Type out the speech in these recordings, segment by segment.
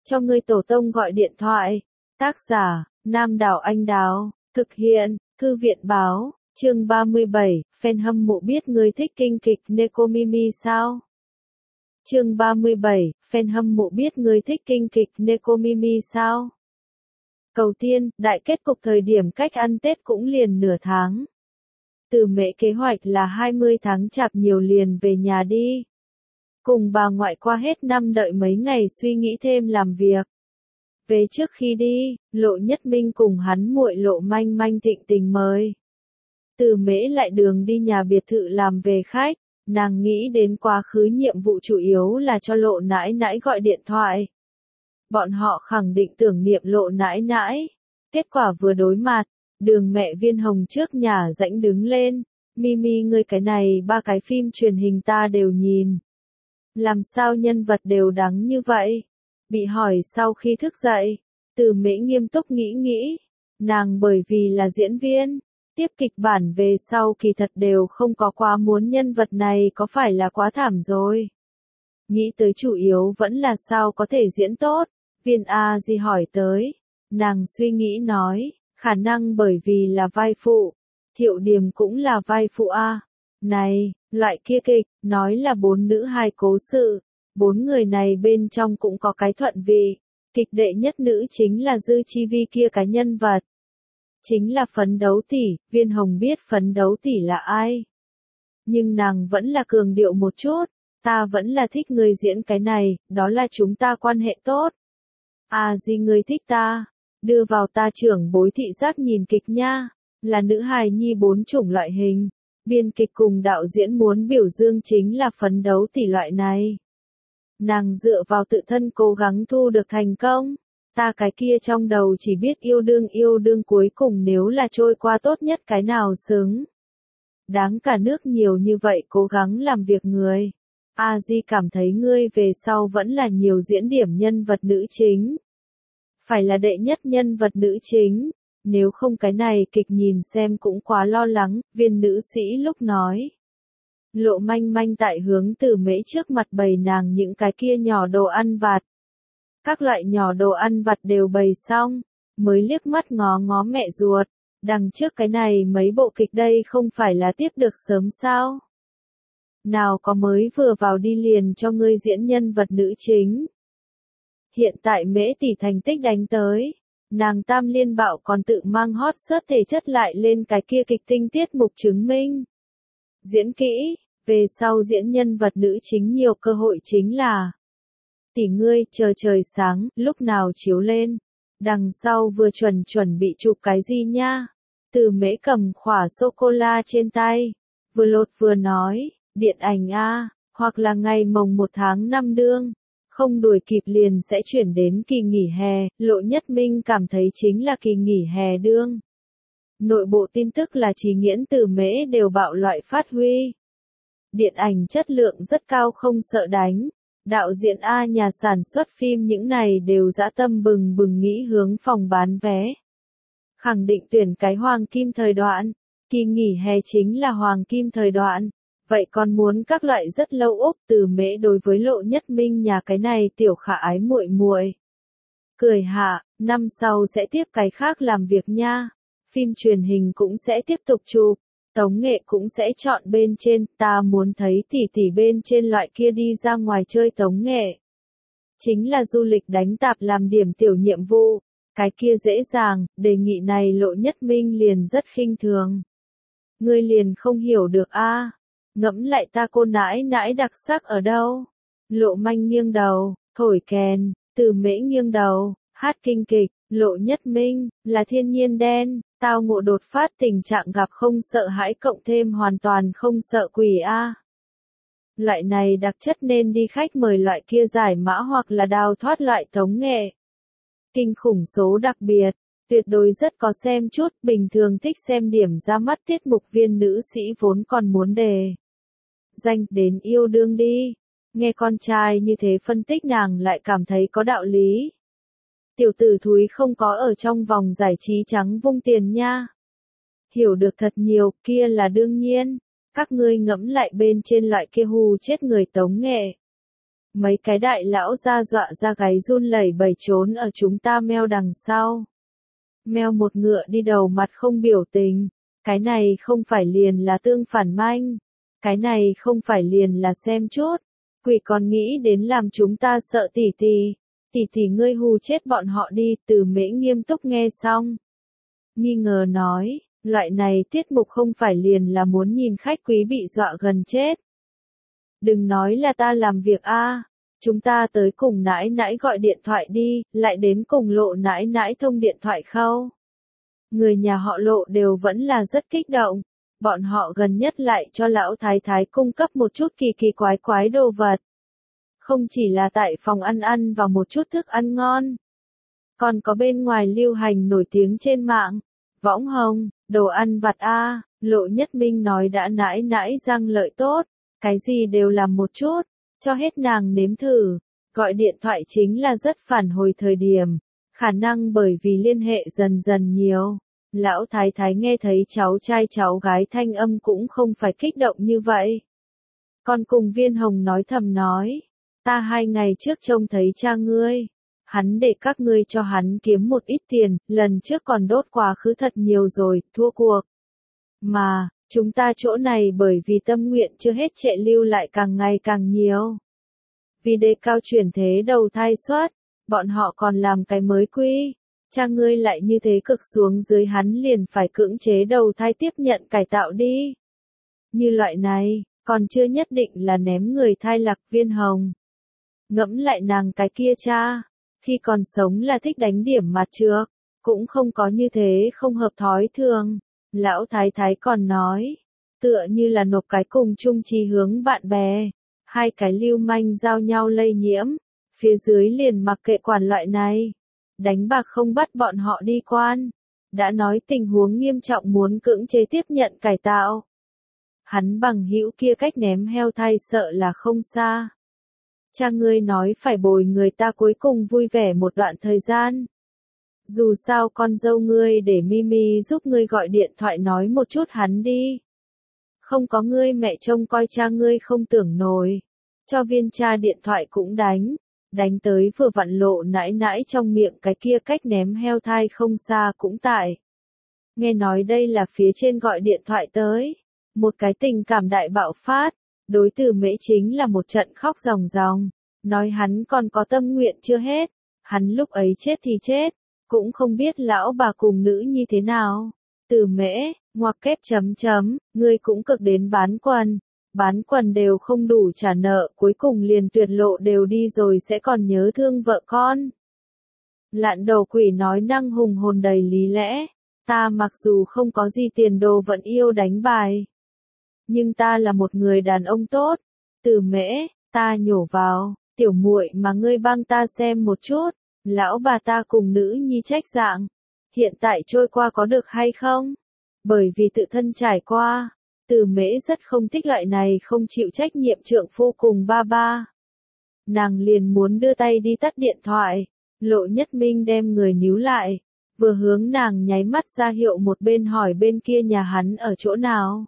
cho ngươi tổ tông gọi điện thoại. Tác giả, Nam Đảo Anh Đào, thực hiện, Thư viện Báo, chương 37, fan hâm mộ biết ngươi thích kinh kịch Nekomimi sao? Chương 37, fan hâm mộ biết ngươi thích kinh kịch Nekomimi sao? Cầu tiên, đại kết cục thời điểm cách ăn Tết cũng liền nửa tháng. Từ mẹ kế hoạch là 20 tháng chạp nhiều liền về nhà đi. Cùng bà ngoại qua hết năm đợi mấy ngày suy nghĩ thêm làm việc. Về trước khi đi, Lộ Nhất Minh cùng hắn muội Lộ Manh Manh thịnh tình mời. Từ mễ lại đường đi nhà biệt thự làm về khách, nàng nghĩ đến quá khứ nhiệm vụ chủ yếu là cho Lộ nãi nãi gọi điện thoại. Bọn họ khẳng định tưởng niệm Lộ nãi nãi. Kết quả vừa đối mặt, Đường mẹ Viên Hồng trước nhà rãnh đứng lên. Mimi ngươi cái này 3 cái phim truyền hình ta đều nhìn. Làm sao nhân vật đều đáng như vậy? Bị hỏi sau khi thức dậy, Từ mễ nghiêm túc nghĩ. Nàng bởi vì là diễn viên, tiếp kịch bản về sau kỳ thật đều không có quá muốn nhân vật này có phải là quá thảm rồi. Nghĩ tới chủ yếu vẫn là sao có thể diễn tốt. Viên A Di hỏi tới. Nàng suy nghĩ nói, khả năng bởi vì là vai phụ. Thiệu Điềm cũng là vai phụ A. Này, loại kia kịch, nói là 4 nữ 2 cố sự. 4 người này bên trong cũng có cái thuận vị. Kịch đệ nhất nữ chính là Dư Chi Vi kia cái nhân vật. Chính là Phấn Đấu Tỷ, Viên Hồng biết Phấn Đấu Tỷ là ai. Nhưng nàng vẫn là cường điệu một chút. Ta vẫn là thích người diễn cái này, đó là chúng ta quan hệ tốt. À gì người thích ta? Đưa vào ta trưởng bối thị giác nhìn kịch nha. Là nữ hài nhi 4 chủng loại hình. Biên kịch cùng đạo diễn muốn biểu dương chính là Phấn Đấu Tỷ loại này. Nàng dựa vào tự thân cố gắng thu được thành công. Ta cái kia trong đầu chỉ biết yêu đương cuối cùng nếu là trôi qua tốt nhất cái nào xứng. Đáng cả nước nhiều như vậy cố gắng làm việc người. A Di cảm thấy ngươi về sau vẫn là nhiều diễn điểm nhân vật nữ chính. Phải là đệ nhất nhân vật nữ chính. Nếu không cái này kịch nhìn xem cũng quá lo lắng, viên nữ sĩ lúc nói. Lộ Manh Manh tại hướng Từ mễ trước mặt bày nàng những cái kia nhỏ đồ ăn vặt. Các loại nhỏ đồ ăn vặt đều bày xong, mới liếc mắt ngó mẹ ruột. Đằng trước cái này mấy bộ kịch đây không phải là tiếp được sớm sao? Nào có mới vừa vào đi liền cho ngươi diễn nhân vật nữ chính. Hiện tại mễ tỷ thành tích đánh tới. Nàng Tam Liên Bạo còn tự mang hot search thể chất lại lên cái kia kịch tinh tiết mục chứng minh. Diễn kỹ, về sau diễn nhân vật nữ chính nhiều cơ hội chính là. Tỷ ngươi, chờ trời sáng, lúc nào chiếu lên. Đằng sau vừa chuẩn bị chụp cái gì nha. Từ mễ cầm khỏa sô-cô-la trên tay. Vừa lột vừa nói, điện ảnh A, hoặc là ngày mồng 1 tháng 5 đương. Không đuổi kịp liền sẽ chuyển đến kỳ nghỉ hè, Lộ Nhất Minh cảm thấy chính là kỳ nghỉ hè đương. Nội bộ tin tức là Chí Nghiễn Từ mễ đều bạo loại phát huy. Điện ảnh chất lượng rất cao không sợ đánh. Đạo diễn A nhà sản xuất phim những này đều dã tâm bừng nghĩ hướng phòng bán vé. Khẳng định tuyển cái hoàng kim thời đoạn. Kỳ nghỉ hè chính là hoàng kim thời đoạn. Vậy còn muốn các loại rất lâu úp. Từ mễ đối với Lộ Nhất Minh nhà cái này tiểu khả ái muội. Cười hạ, năm sau sẽ tiếp cái khác làm việc nha. Phim truyền hình cũng sẽ tiếp tục chụp. Tống nghệ cũng sẽ chọn bên trên, ta muốn thấy tỷ bên trên loại kia đi ra ngoài chơi tống nghệ. Chính là du lịch đánh tạp làm điểm tiểu nhiệm vụ, cái kia dễ dàng, đề nghị này Lộ Nhất Minh liền rất khinh thường. Ngươi liền không hiểu được a? Ngẫm lại ta cô nãi nãi đặc sắc ở đâu? Lộ Manh nghiêng đầu, thổi kèn, Từ mễ nghiêng đầu, hát kinh kịch, Lộ Nhất Minh, là thiên nhiên đen. Tao ngộ đột phát tình trạng gặp không sợ hãi cộng thêm hoàn toàn không sợ quỷ a. Loại này đặc chất nên đi khách mời loại kia giải mã hoặc là đào thoát loại tống nghệ. Kinh khủng số đặc biệt, tuyệt đối rất có xem chút, bình thường thích xem điểm ra mắt tiết mục viên nữ sĩ vốn còn muốn đề. Danh đến yêu đương đi. Nghe con trai như thế phân tích nàng lại cảm thấy có đạo lý. Tiểu tử thúi không có ở trong vòng giải trí trắng vung tiền nha. Hiểu được thật nhiều, kia là đương nhiên. Các ngươi ngẫm lại bên trên loại kia hù chết người tống nghệ. Mấy cái đại lão ra dọa ra gáy run lẩy bẩy trốn ở chúng ta meo đằng sau. Meo một ngựa đi đầu mặt không biểu tình. Cái này không phải liền là tương phản manh. Cái này không phải liền là xem chút. Quỷ còn nghĩ đến làm chúng ta sợ tỷ tỷ. Tỷ tỷ ngươi hù chết bọn họ đi. Từ Mễ nghiêm túc nghe xong. Nghi ngờ nói, loại này tiết mục không phải liền là muốn nhìn khách quý bị dọa gần chết. Đừng nói là ta làm việc a, chúng ta tới cùng nãi nãi gọi điện thoại đi, lại đến cùng Lộ nãi nãi thông điện thoại khâu. Người nhà họ Lộ đều vẫn là rất kích động, bọn họ gần nhất lại cho lão thái thái cung cấp một chút kỳ kỳ quái quái đồ vật. Không chỉ là tại phòng ăn và một chút thức ăn ngon, còn có bên ngoài lưu hành nổi tiếng trên mạng, võng hồng, đồ ăn vặt a, Lộ Nhất Minh nói đã nãi nãi răng lợi tốt, cái gì đều làm một chút, cho hết nàng nếm thử, gọi điện thoại chính là rất phản hồi thời điểm, khả năng bởi vì liên hệ dần dần nhiều. Lão thái thái nghe thấy cháu trai cháu gái thanh âm cũng không phải kích động như vậy. Còn cùng Viên Hồng nói thầm nói, ta 2 ngày trước trông thấy cha ngươi, hắn để các ngươi cho hắn kiếm một ít tiền, lần trước còn đốt quá khứ thật nhiều rồi, thua cuộc. Mà, chúng ta chỗ này bởi vì tâm nguyện chưa hết trệ lưu lại càng ngày càng nhiều. Vì đề cao chuyển thế đầu thai suất, bọn họ còn làm cái mới quy. Cha ngươi lại như thế cực xuống dưới hắn liền phải cưỡng chế đầu thai tiếp nhận cải tạo đi. Như loại này, còn chưa nhất định là ném người thai lạc. Viên Hồng. Ngẫm lại nàng cái kia cha, khi còn sống là thích đánh điểm mặt trước, cũng không có như thế không hợp thói thường. Lão thái thái còn nói, tựa như là nộp cái cùng chung chí hướng bạn bè, 2 cái lưu manh giao nhau lây nhiễm, phía dưới liền mặc kệ quản loại này. Đánh bạc không bắt bọn họ đi quan, đã nói tình huống nghiêm trọng muốn cưỡng chế tiếp nhận cải tạo. Hắn bằng hữu kia cách ném heo thai sợ là không xa. Cha ngươi nói phải bồi người ta cuối cùng vui vẻ một đoạn thời gian. Dù sao con dâu ngươi để Mimi giúp ngươi gọi điện thoại nói một chút hắn đi. Không có ngươi mẹ trông coi cha ngươi không tưởng nổi. Cho viên cha điện thoại cũng đánh tới vừa vặn Lộ nãi nãi trong miệng cái kia cách ném heo thai không xa cũng tại. Nghe nói đây là phía trên gọi điện thoại tới. Một cái tình cảm đại bạo phát, đối từ Mễ chính là một trận khóc ròng ròng, nói hắn còn có tâm nguyện chưa hết, hắn lúc ấy chết thì chết, cũng không biết lão bà cùng nữ như thế nào. Từ Mễ, ngoặc kép chấm chấm, ngươi cũng cực đến bán quần đều không đủ trả nợ, cuối cùng liền tuyệt lộ đều đi rồi sẽ còn nhớ thương vợ con. Lạn đầu quỷ nói năng hùng hồn đầy lý lẽ, ta mặc dù không có gì tiền đồ vẫn yêu đánh bài. Nhưng ta là một người đàn ông tốt. Từ Mễ, ta nhổ vào, tiểu muội mà ngươi băng ta xem một chút, lão bà ta cùng nữ nhi trách dạng. Hiện tại trôi qua có được hay không? Bởi vì tự thân trải qua, Từ Mễ rất không thích loại này không chịu trách nhiệm trượng phu cùng ba ba. Nàng liền muốn đưa tay đi tắt điện thoại, Lộ Nhất Minh đem người níu lại, vừa hướng nàng nháy mắt ra hiệu một bên hỏi bên kia nhà hắn ở chỗ nào.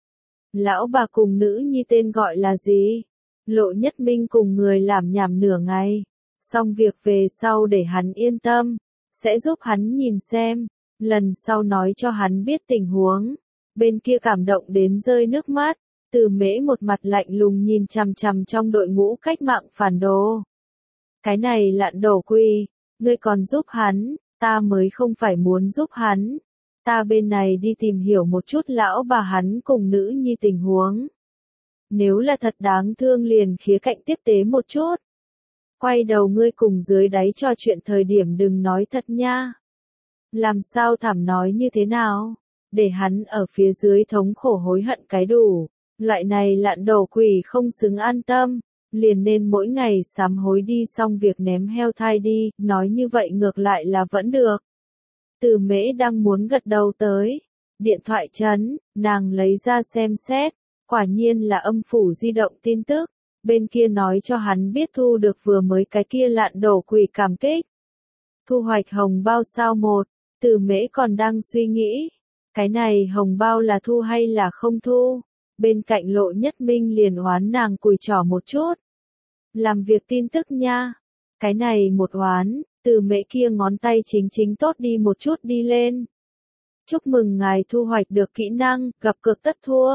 Lão bà cùng nữ nhi tên gọi là gì? Lộ Nhất Minh cùng người làm nhảm nửa ngày. Xong việc về sau để hắn yên tâm. Sẽ giúp hắn nhìn xem. Lần sau nói cho hắn biết tình huống. Bên kia cảm động đến rơi nước mắt. Từ Mễ một mặt lạnh lùng nhìn chằm chằm trong đội ngũ cách mạng phản đồ. Cái này lạn đổ quỳ. Ngươi còn giúp hắn. Ta mới không phải muốn giúp hắn. Ta bên này đi tìm hiểu một chút lão bà hắn cùng nữ nhi tình huống. Nếu là thật đáng thương liền khía cạnh tiếp tế một chút. Quay đầu ngươi cùng dưới đáy trò chuyện thời điểm đừng nói thật nha. Làm sao thảm nói như thế nào? Để hắn ở phía dưới thống khổ hối hận cái đủ. Loại này lạn đầu quỷ không xứng an tâm. Liền nên mỗi ngày sám hối đi xong việc ném heo thai đi. Nói như vậy ngược lại là vẫn được. Từ Mễ đang muốn gật đầu tới. Điện thoại chấn, nàng lấy ra xem xét. Quả nhiên là âm phủ di động tin tức. Bên kia nói cho hắn biết thu được vừa mới cái kia lạn đổ quỷ cảm kích. Thu hoạch hồng bao sao một. Từ Mễ còn đang suy nghĩ. Cái này hồng bao là thu hay là không thu. Bên cạnh Lộ Nhất Minh liền oán nàng cùi trỏ một chút. Làm việc tin tức nha. Cái này một oán, Từ Mễ kia ngón tay chính chính tốt đi một chút đi lên. Chúc mừng ngài thu hoạch được kỹ năng, gặp cược tất thua.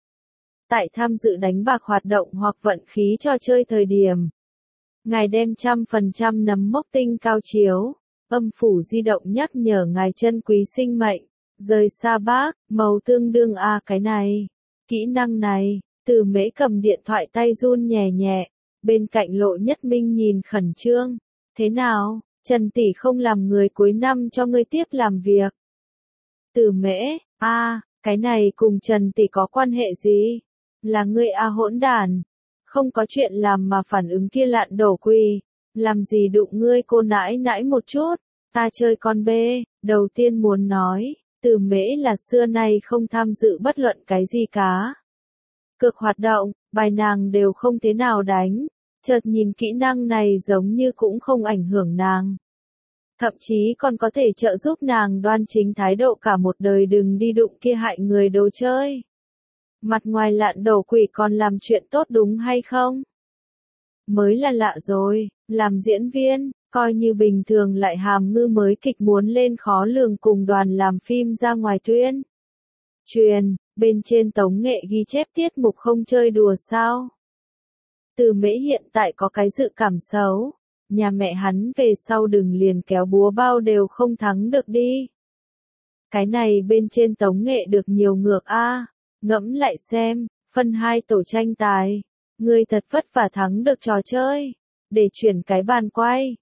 Tại tham dự đánh bạc hoạt động hoặc vận khí trò chơi thời điểm. Ngài đem 100% nấm mốc tinh cao chiếu. Âm phủ di động nhắc nhở ngài chân quý sinh mệnh. Rời xa bác, màu tương đương cái này. Kỹ năng này, Từ Mễ cầm điện thoại tay run nhẹ nhẹ. Bên cạnh Lộ Nhất Minh nhìn khẩn trương. Thế nào, Trần tỷ không làm người cuối năm cho ngươi tiếp làm việc. Từ Mễ, cái này cùng Trần tỷ có quan hệ gì? Là ngươi hỗn đản. Không có chuyện làm mà phản ứng kia lạn đổ quỳ. Làm gì đụng ngươi cô nãi nãi một chút. Ta chơi con bê, đầu tiên muốn nói, Từ Mễ là xưa nay không tham dự bất luận cái gì cá. Cược hoạt động, bài nàng đều không thế nào đánh. Chợt nhìn kỹ năng này giống như cũng không ảnh hưởng nàng. Thậm chí còn có thể trợ giúp nàng đoan chính thái độ cả một đời đừng đi đụng kia hại người đồ chơi. Mặt ngoài lạn đổ quỷ còn làm chuyện tốt đúng hay không? Mới là lạ rồi, làm diễn viên, coi như bình thường lại hàm ngư mới kịch muốn lên khó lường cùng đoàn làm phim ra ngoài tuyên. Truyền, bên trên tống nghệ ghi chép tiết mục không chơi đùa sao? Từ Mễ hiện tại có cái dự cảm xấu. Nhà mẹ hắn về sau đừng liền kéo búa bao đều không thắng được đi. Cái này bên trên tống nghệ được nhiều ngược ngẫm lại xem, phân 2 tổ tranh tài. Ngươi thật vất vả thắng được trò chơi. Để chuyển cái bàn quay.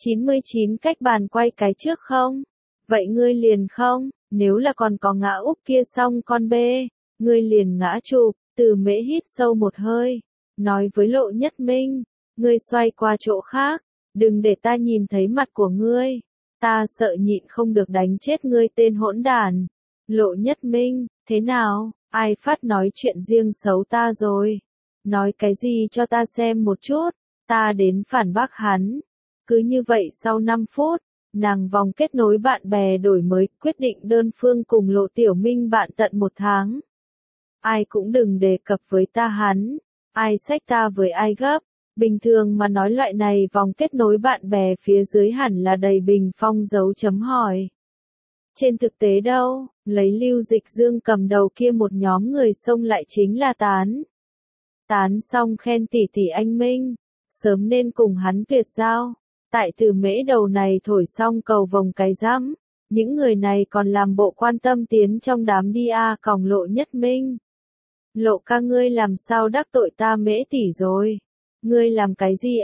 99 cách bàn quay cái trước không? Vậy ngươi liền không? Nếu là còn có ngã úp kia xong con bê. Ngươi liền ngã chụp. Từ Mễ hít sâu một hơi. Nói với Lộ Nhất Minh. Ngươi xoay qua chỗ khác. Đừng để ta nhìn thấy mặt của ngươi. Ta sợ nhịn không được đánh chết ngươi tên hỗn đản. Lộ Nhất Minh, thế nào? Ai phát nói chuyện riêng xấu ta rồi? Nói cái gì cho ta xem một chút? Ta đến phản bác hắn. Cứ như vậy sau 5 phút, nàng vòng kết nối bạn bè đổi mới quyết định đơn phương cùng Lộ Tiểu Minh bạn tận 1 tháng. Ai cũng đừng đề cập với ta hắn. Ai xách ta với ai gấp. Bình thường mà nói loại này vòng kết nối bạn bè phía dưới hẳn là đầy bình phong dấu chấm hỏi. Trên thực tế đâu, lấy Lưu Dịch Dương cầm đầu kia một nhóm người xông lại chính là tán. Tán xong khen tỷ tỷ anh Minh, sớm nên cùng hắn tuyệt giao. Tại Từ Mễ đầu này thổi xong cầu vồng cái rắm, những người này còn làm bộ quan tâm tiến trong đám đi còng Lộ Nhất Minh. Lộ ca ngươi làm sao đắc tội ta Mễ tỷ rồi? Ngươi làm cái gì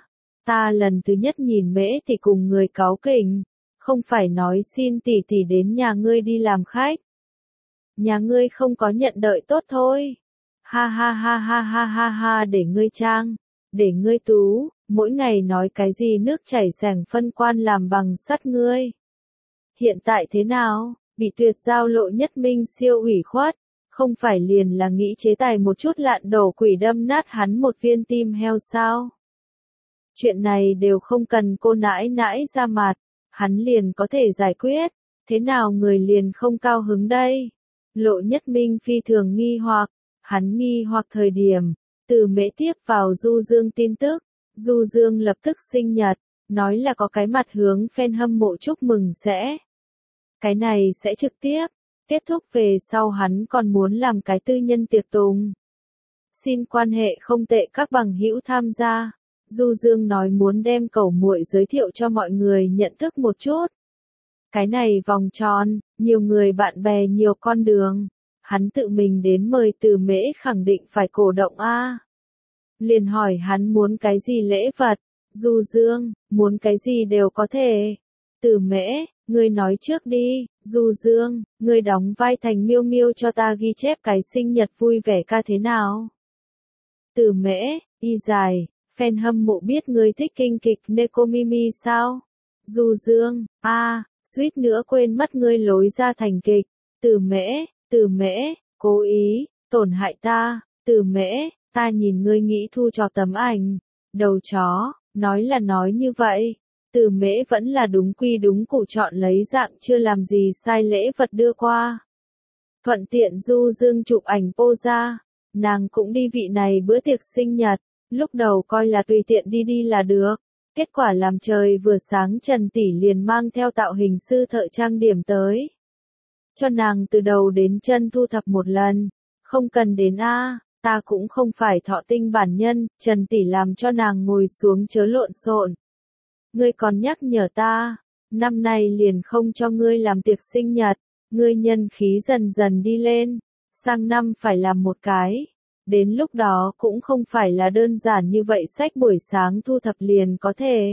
Ta lần thứ nhất nhìn Mễ tỷ cùng người cáu kỉnh, không phải nói xin tỷ tỷ đến nhà ngươi đi làm khách. Nhà ngươi không có nhận đợi tốt thôi. Ha ha ha ha ha ha ha để ngươi trang, để ngươi tú, mỗi ngày nói cái gì nước chảy sẻng phân quan làm bằng sắt ngươi. Hiện tại thế nào, bị tuyệt giao Lộ Nhất Minh siêu ủy khuất. Không phải liền là nghĩ chế tài một chút lạn đổ quỷ đâm nát hắn một viên tim heo sao? Chuyện này đều không cần cô nãi nãi ra mặt, hắn liền có thể giải quyết, thế nào người liền không cao hứng đây? Lộ Nhất Minh phi thường nghi hoặc, hắn nghi hoặc thời điểm, Từ Mễ tiếp vào Du Dương tin tức, Du Dương lập tức sinh nhật, nói là có cái mặt hướng fan hâm mộ chúc mừng sẽ. Cái này sẽ trực tiếp. Kết thúc về sau hắn còn muốn làm cái tư nhân tiệc tùng. Xin quan hệ không tệ các bằng hữu tham gia. Du Dương nói muốn đem cẩu muội giới thiệu cho mọi người nhận thức một chút. Cái này vòng tròn, nhiều người bạn bè nhiều con đường. Hắn tự mình đến mời Từ Mễ khẳng định phải cổ động Liền hỏi hắn muốn cái gì lễ vật. Du Dương, muốn cái gì đều có thể. Từ Mễ, ngươi nói trước đi. Du Dương, ngươi đóng vai thành Miêu Miêu cho ta ghi chép cái sinh nhật vui vẻ ca thế nào? Từ Mễ, y dài, fan hâm mộ biết ngươi thích kinh kịch Nekomimi sao? Du Dương, suýt nữa quên mất ngươi lối ra thành kịch. Từ Mễ, cố ý, tổn hại ta. Từ Mễ, ta nhìn ngươi nghĩ thu cho tấm ảnh. Đầu chó, nói là nói như vậy. Từ Mễ vẫn là đúng quy đúng củ chọn lấy dạng chưa làm gì sai lễ vật đưa qua. Thuận tiện Du Dương chụp ảnh posa, nàng cũng đi vị này bữa tiệc sinh nhật, Lúc đầu coi là tùy tiện đi đi là được. Kết quả làm trời vừa sáng Trần Tỷ liền mang theo tạo hình sư thợ trang điểm tới. Cho nàng từ đầu đến chân thu thập một lần. Không cần đến a, ta cũng không phải thọ tinh bản nhân, Trần Tỷ làm cho nàng ngồi xuống chớ lộn xộn. Ngươi còn nhắc nhở ta, năm nay liền không cho ngươi làm tiệc sinh nhật, ngươi nhân khí dần dần đi lên, sang năm phải làm một cái. Đến lúc đó cũng không phải là đơn giản như vậy sách buổi sáng thu thập liền có thể.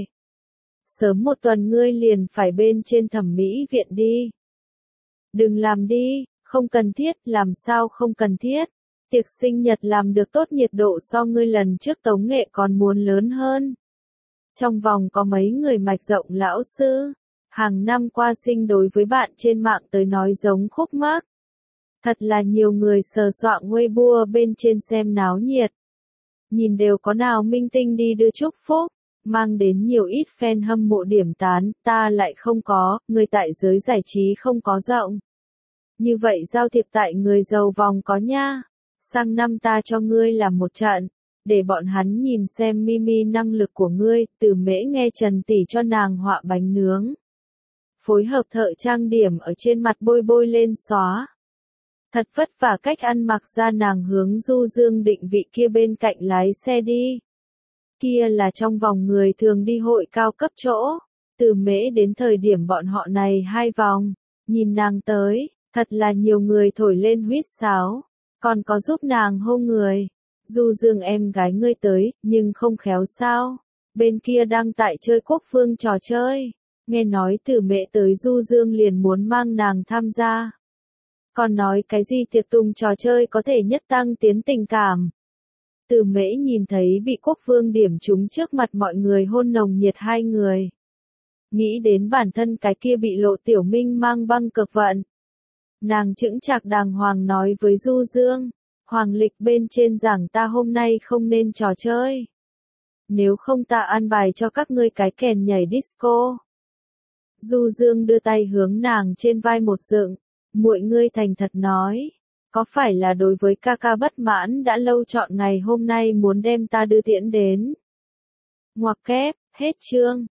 Sớm một tuần ngươi liền phải bên trên thẩm mỹ viện đi. Đừng làm đi, không cần thiết, làm sao không cần thiết. Tiệc sinh nhật làm được tốt nhiệt độ so ngươi lần trước tống nghệ còn muốn lớn hơn. Trong vòng có mấy người mạch rộng lão sư, hàng năm qua sinh đối với bạn trên mạng tới nói giống khúc mắc. Thật là nhiều người sờ soạng Weibo bên trên xem náo nhiệt. Nhìn đều có nào minh tinh đi đưa chúc phúc, mang đến nhiều ít fan hâm mộ điểm tán, ta lại không có, người tại giới giải trí không có rộng. Như vậy giao thiệp tại người giàu vòng có nha. Sang năm ta cho ngươi làm một trận, để bọn hắn nhìn xem Mimi năng lực của ngươi, Từ Mễ nghe Trần Tỷ cho nàng họa bánh nướng. Phối hợp thợ trang điểm ở trên mặt bôi bôi lên xóa. Thật vất vả cách ăn mặc ra nàng hướng Du Dương định vị kia bên cạnh lái xe đi. Kia là trong vòng người thường đi hội cao cấp chỗ. Từ Mễ đến thời điểm bọn họ này 2 vòng, nhìn nàng tới, thật là nhiều người thổi lên huýt sáo, còn có giúp nàng hô người. Du Dương em gái ngươi tới, nhưng không khéo sao? Bên kia đang tại chơi quốc phương trò chơi. Nghe nói Từ Mễ tới Du Dương liền muốn mang nàng tham gia. Còn nói cái gì tiệc tùng trò chơi có thể nhất tăng tiến tình cảm. Từ Mễ nhìn thấy bị quốc vương điểm trúng trước mặt mọi người hôn nồng nhiệt 2 người. Nghĩ đến bản thân cái kia bị Lộ Tiểu Minh mang băng cực vận. Nàng chững chạc đàng hoàng nói với Du Dương, Hoàng lịch bên trên giảng ta hôm nay không nên trò chơi. Nếu không ta an bài cho các ngươi cái kèn nhảy disco. Du Dương đưa tay hướng nàng trên vai một dựng, muội ngươi thành thật nói, có phải là đối với ca ca bất mãn đã lâu chọn ngày hôm nay muốn đem ta đưa tiễn đến. Ngoặc kép, hết chương.